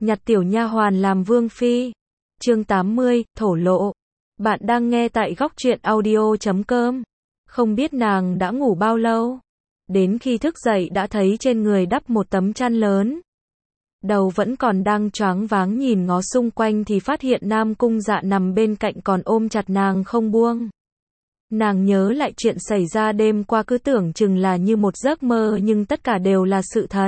nhặt tiểu nha hoàn làm vương phi. Chương 80, thổ lộ. Bạn đang nghe tại góc truyện audio.com. Không biết nàng đã ngủ bao lâu. Đến khi thức dậy đã thấy trên người đắp một tấm chăn lớn. Đầu vẫn còn đang choáng váng nhìn ngó xung quanh thì phát hiện Nam Cung Dạ nằm bên cạnh còn ôm chặt nàng không buông. Nàng nhớ lại chuyện xảy ra đêm qua cứ tưởng chừng là như một giấc mơ nhưng tất cả đều là sự thật.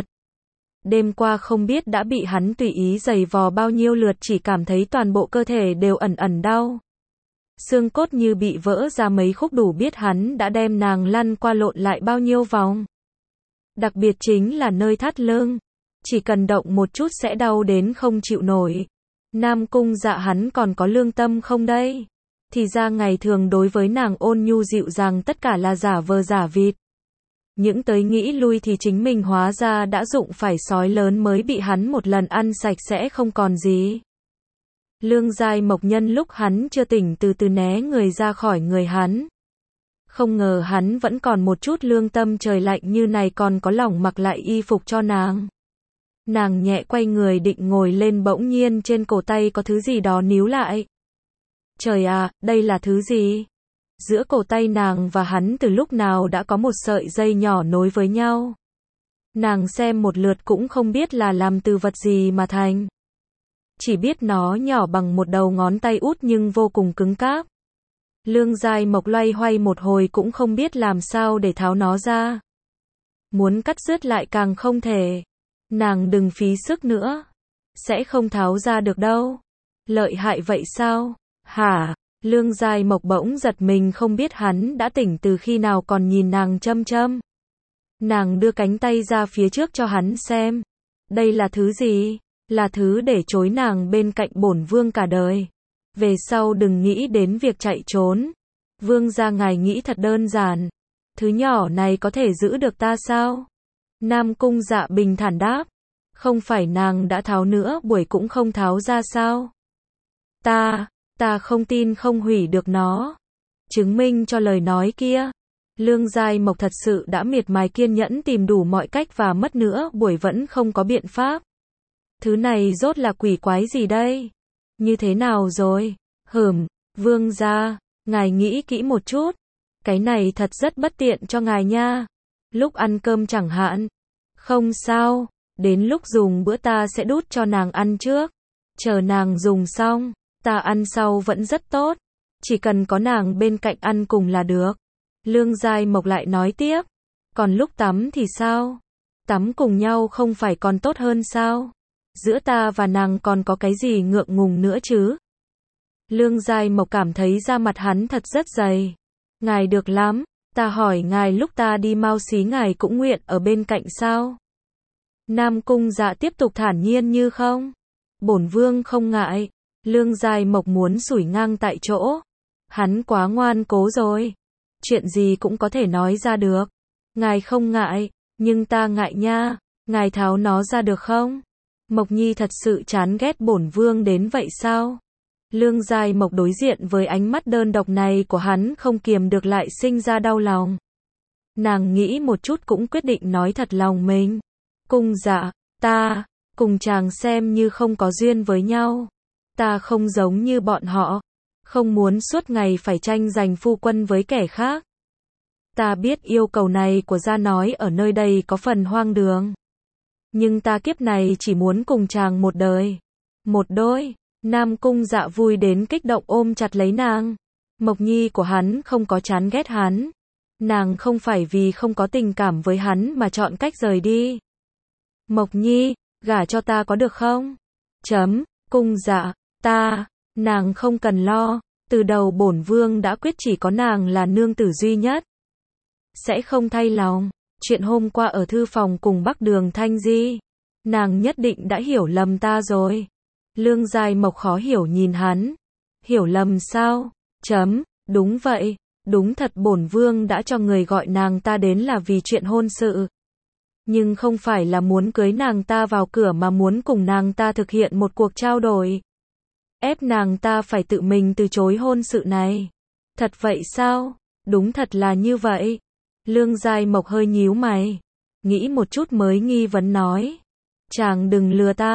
Đêm qua không biết đã bị hắn tùy ý giày vò bao nhiêu lượt, chỉ cảm thấy toàn bộ cơ thể đều ẩn ẩn đau. Xương cốt như bị vỡ ra mấy khúc, đủ biết hắn đã đem nàng lăn qua lộn lại bao nhiêu vòng. Đặc biệt chính là nơi thắt lưng. Chỉ cần động một chút sẽ đau đến không chịu nổi. Nam Cung Dạ hắn còn có lương tâm không đây? Thì ra ngày thường đối với nàng ôn nhu dịu dàng tất cả là giả vờ giả vịt. Những tới nghĩ lui thì chính mình hóa ra đã dụng phải sói lớn mới bị hắn một lần ăn sạch sẽ không còn gì. Lương Giai Mộc nhân lúc hắn chưa tỉnh từ từ né người ra khỏi người hắn. Không ngờ hắn vẫn còn một chút lương tâm, trời lạnh như này còn có lòng mặc lại y phục cho nàng. Nàng nhẹ quay người định ngồi lên, bỗng nhiên trên cổ tay có thứ gì đó níu lại. Trời à, đây là thứ gì? Giữa cổ tay nàng và hắn từ lúc nào đã có một sợi dây nhỏ nối với nhau. Nàng xem một lượt cũng không biết là làm từ vật gì mà thành. Chỉ biết nó nhỏ bằng một đầu ngón tay út nhưng vô cùng cứng cáp. Lương Giai Mộc loay hoay một hồi cũng không biết làm sao để tháo nó ra. Muốn cắt rứt lại càng không thể. Nàng đừng phí sức nữa. Sẽ không tháo ra được đâu. Lợi hại vậy sao? Hả? Lương Giai Mộc bỗng giật mình, không biết hắn đã tỉnh từ khi nào, còn nhìn nàng chăm chăm. Nàng đưa cánh tay ra phía trước cho hắn xem. Đây là thứ gì? Là thứ để trối nàng bên cạnh bổn vương cả đời. Về sau đừng nghĩ đến việc chạy trốn. Vương gia ngài nghĩ thật đơn giản. Thứ nhỏ này có thể giữ được ta sao? Nam Cung Dạ bình thản đáp. Không phải nàng đã tháo nữa buổi cũng không tháo ra sao? Ta không tin không hủy được nó. Chứng minh cho lời nói kia. Lương Giai Mộc thật sự đã miệt mài kiên nhẫn tìm đủ mọi cách và mất nữa buổi vẫn không có biện pháp. Thứ này rốt là quỷ quái gì đây? Như thế nào rồi? Vương gia, ngài nghĩ kỹ một chút. Cái này thật rất bất tiện cho ngài nha. Lúc ăn cơm chẳng hạn. Không sao, đến lúc dùng bữa ta sẽ đút cho nàng ăn trước. Chờ nàng dùng xong, ta ăn sau vẫn rất tốt. Chỉ cần có nàng bên cạnh ăn cùng là được. Lương Giai Mộc lại nói tiếp. Còn lúc tắm thì sao? Tắm cùng nhau không phải còn tốt hơn sao? Giữa ta và nàng còn có cái gì ngượng ngùng nữa chứ? Lương Giai Mộc cảm thấy da mặt hắn thật rất dày. Ngài được lắm, ta hỏi ngài lúc ta đi Mao Xí ngài cũng nguyện ở bên cạnh sao? Nam Cung Dạ tiếp tục thản nhiên như không. Bổn vương không ngại. Lương Giai Mộc muốn sủi ngang tại chỗ. Hắn quá ngoan cố rồi. Chuyện gì cũng có thể nói ra được. Ngài không ngại, nhưng ta ngại nha. Ngài tháo nó ra được không? Mộc Nhi thật sự chán ghét bổn vương đến vậy sao? Lương Giai Mộc đối diện với ánh mắt đơn độc này của hắn không kiềm được lại sinh ra đau lòng. Nàng nghĩ một chút cũng quyết định nói thật lòng mình. Cung Dạ, ta cùng chàng xem như không có duyên với nhau. Ta không giống như bọn họ. Không muốn suốt ngày phải tranh giành phu quân với kẻ khác. Ta biết yêu cầu này của gia nói ở nơi đây có phần hoang đường. Nhưng ta kiếp này chỉ muốn cùng chàng một đời. Một đôi. Nam Cung Dạ vui đến kích động ôm chặt lấy nàng. Mộc Nhi của hắn không có chán ghét hắn. Nàng không phải vì không có tình cảm với hắn mà chọn cách rời đi. Mộc Nhi, gả cho ta có được không? Cung Dạ, nàng không cần lo. Từ đầu bổn vương đã quyết chỉ có nàng là nương tử duy nhất. Sẽ không thay lòng. Chuyện hôm qua ở thư phòng cùng Bắc Đường Thanh Di. Nàng nhất định đã hiểu lầm ta rồi. Lương Giai Mộc khó hiểu nhìn hắn. Hiểu lầm sao? Đúng vậy. Đúng thật bổn vương đã cho người gọi nàng ta đến là vì chuyện hôn sự. Nhưng không phải là muốn cưới nàng ta vào cửa mà muốn cùng nàng ta thực hiện một cuộc trao đổi. Ép nàng ta phải tự mình từ chối hôn sự này. Thật vậy sao? Đúng thật là như vậy. Lương Giai Mộc hơi nhíu mày. Nghĩ một chút mới nghi vấn nói. Chàng đừng lừa ta.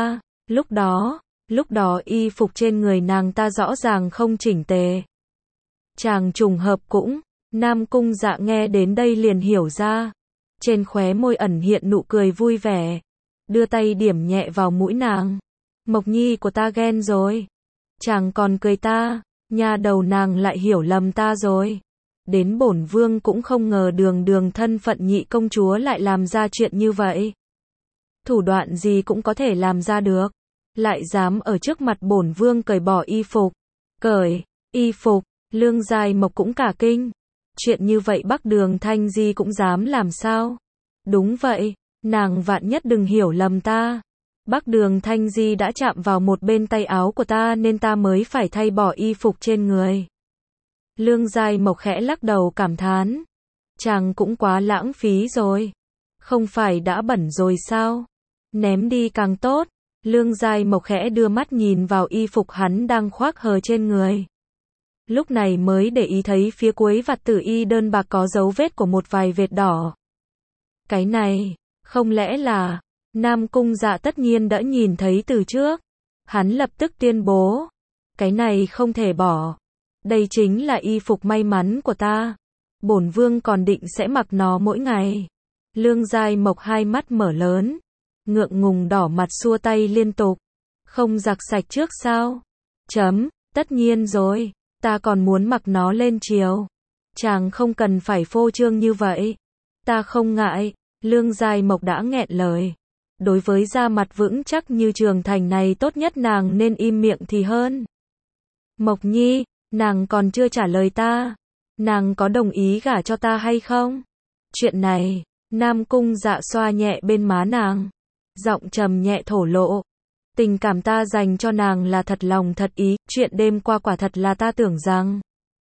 Lúc đó y phục trên người nàng ta rõ ràng không chỉnh tề. Chàng trùng hợp cũng, Nam Cung Dạ nghe đến đây liền hiểu ra. Trên khóe môi ẩn hiện nụ cười vui vẻ. Đưa tay điểm nhẹ vào mũi nàng. Mộc Nhi của ta ghen rồi. Chàng còn cười ta, nha đầu nàng lại hiểu lầm ta rồi. Đến bổn vương cũng không ngờ đường thân phận nhị công chúa lại làm ra chuyện như vậy. Thủ đoạn gì cũng có thể làm ra được. Lại dám ở trước mặt bổn vương cởi bỏ y phục. Cởi y phục, Lương Giai Mộc cũng cả kinh. Chuyện như vậy Bắc Đường Thanh Di cũng dám làm sao? Đúng vậy, nàng vạn nhất đừng hiểu lầm ta. Bắc Đường Thanh Di đã chạm vào một bên tay áo của ta nên ta mới phải thay bỏ y phục trên người. Lương Giai Mộc khẽ lắc đầu cảm thán. Chàng cũng quá lãng phí rồi. Không phải đã bẩn rồi sao? Ném đi càng tốt. Lương Giai Mộc khẽ đưa mắt nhìn vào y phục hắn đang khoác hờ trên người. Lúc này mới để ý thấy phía cuối vạt tử y đơn bạc có dấu vết của một vài vệt đỏ. Cái này, không lẽ là... Nam Cung Dạ tất nhiên đã nhìn thấy từ trước. Hắn lập tức tuyên bố. Cái này không thể bỏ. Đây chính là y phục may mắn của ta. Bổn vương còn định sẽ mặc nó mỗi ngày. Lương Giai Mộc hai mắt mở lớn. Ngượng ngùng đỏ mặt xua tay liên tục. Không giặt sạch trước sao? Tất nhiên rồi. Ta còn muốn mặc nó lên chiều. Chàng không cần phải phô trương như vậy. Ta không ngại. Lương Giai Mộc đã nghẹn lời. Đối với da mặt vững chắc như Trường Thành này tốt nhất nàng nên im miệng thì hơn. Mộc Nhi, nàng còn chưa trả lời ta. Nàng có đồng ý gả cho ta hay không? Chuyện này, Nam Cung Dạ xoa nhẹ bên má nàng. Giọng trầm nhẹ thổ lộ. Tình cảm ta dành cho nàng là thật lòng thật ý, chuyện đêm qua quả thật là ta tưởng rằng.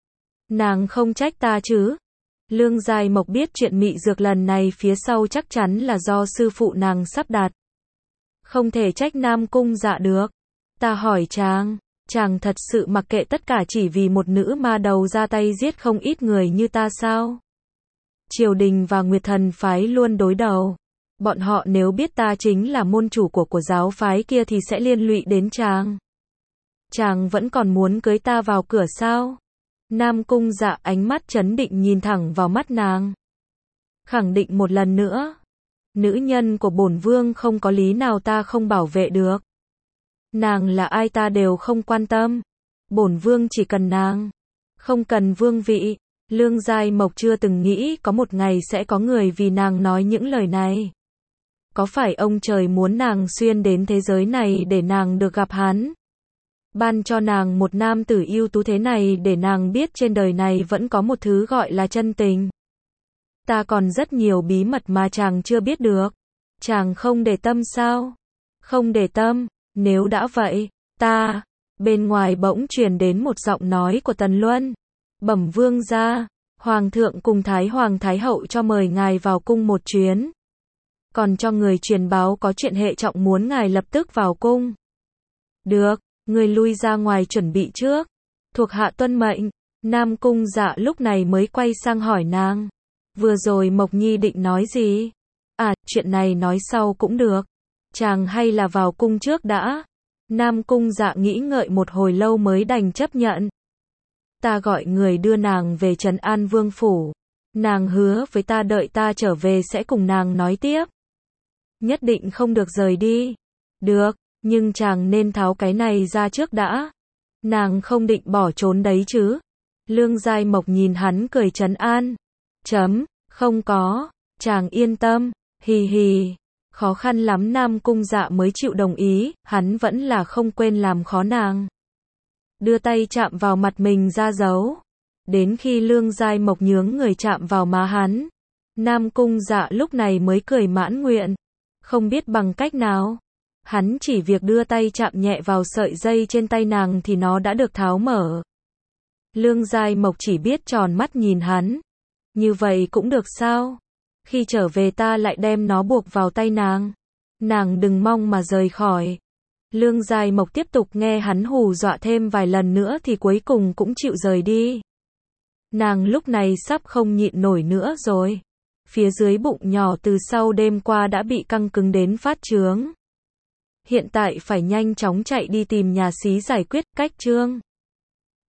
Nàng không trách ta chứ? Lương Giai Mộc biết chuyện mị dược lần này phía sau chắc chắn là do sư phụ nàng sắp đặt. Không thể trách Nam Cung Dạ được. Ta hỏi chàng thật sự mặc kệ tất cả chỉ vì một nữ ma đầu ra tay giết không ít người như ta sao? Triều đình và Nguyệt Thần phái luôn đối đầu. Bọn họ nếu biết ta chính là môn chủ của giáo phái kia thì sẽ liên lụy đến chàng. Chàng vẫn còn muốn cưới ta vào cửa sao? Nam Cung Dạ ánh mắt trấn định nhìn thẳng vào mắt nàng. Khẳng định một lần nữa. Nữ nhân của bổn vương không có lý nào ta không bảo vệ được. Nàng là ai ta đều không quan tâm. Bổn vương chỉ cần nàng. Không cần vương vị. Lương Giai Mộc chưa từng nghĩ có một ngày sẽ có người vì nàng nói những lời này. Có phải ông trời muốn nàng xuyên đến thế giới này để nàng được gặp hắn? Ban cho nàng một nam tử ưu tú thế này để nàng biết trên đời này vẫn có một thứ gọi là chân tình. Ta còn rất nhiều bí mật mà chàng chưa biết được. Chàng không để tâm sao? Không để tâm, nếu đã vậy, ta... Bên ngoài bỗng truyền đến một giọng nói của Tần Luân. Bẩm vương gia, Hoàng thượng cùng Thái Hoàng Thái Hậu cho mời ngài vào cung một chuyến. Còn cho người truyền báo có chuyện hệ trọng muốn ngài lập tức vào cung. Được, người lui ra ngoài chuẩn bị trước. Thuộc hạ tuân mệnh. Nam Cung Dạ lúc này mới quay sang hỏi nàng. Vừa rồi Mộc Nhi định nói gì? À, chuyện này nói sau cũng được. Chàng hay là vào cung trước đã. Nam Cung Dạ nghĩ ngợi một hồi lâu mới đành chấp nhận. Ta gọi người đưa nàng về Trấn An Vương phủ. Nàng hứa với ta đợi ta trở về sẽ cùng nàng nói tiếp. Nhất định không được rời đi. Được, nhưng chàng nên tháo cái này ra trước đã. Nàng không định bỏ trốn đấy chứ? Lương Giai Mộc nhìn hắn cười trấn an. Không có, chàng yên tâm, hì hì. Khó khăn lắm Nam Cung Dạ mới chịu đồng ý, hắn vẫn là không quên làm khó nàng. Đưa tay chạm vào mặt mình ra dấu. Đến khi Lương Giai Mộc nhướng người chạm vào má hắn, Nam Cung Dạ lúc này mới cười mãn nguyện. Không biết bằng cách nào. Hắn chỉ việc đưa tay chạm nhẹ vào sợi dây trên tay nàng thì nó đã được tháo mở. Lương Giai Mộc chỉ biết tròn mắt nhìn hắn. Như vậy cũng được sao? Khi trở về ta lại đem nó buộc vào tay nàng. Nàng đừng mong mà rời khỏi. Lương Giai Mộc tiếp tục nghe hắn hù dọa thêm vài lần nữa thì cuối cùng cũng chịu rời đi. Nàng lúc này sắp không nhịn nổi nữa rồi. Phía dưới bụng nhỏ từ sau đêm qua đã bị căng cứng đến phát chướng. Hiện tại phải nhanh chóng chạy đi tìm nhà xí giải quyết, cách Trương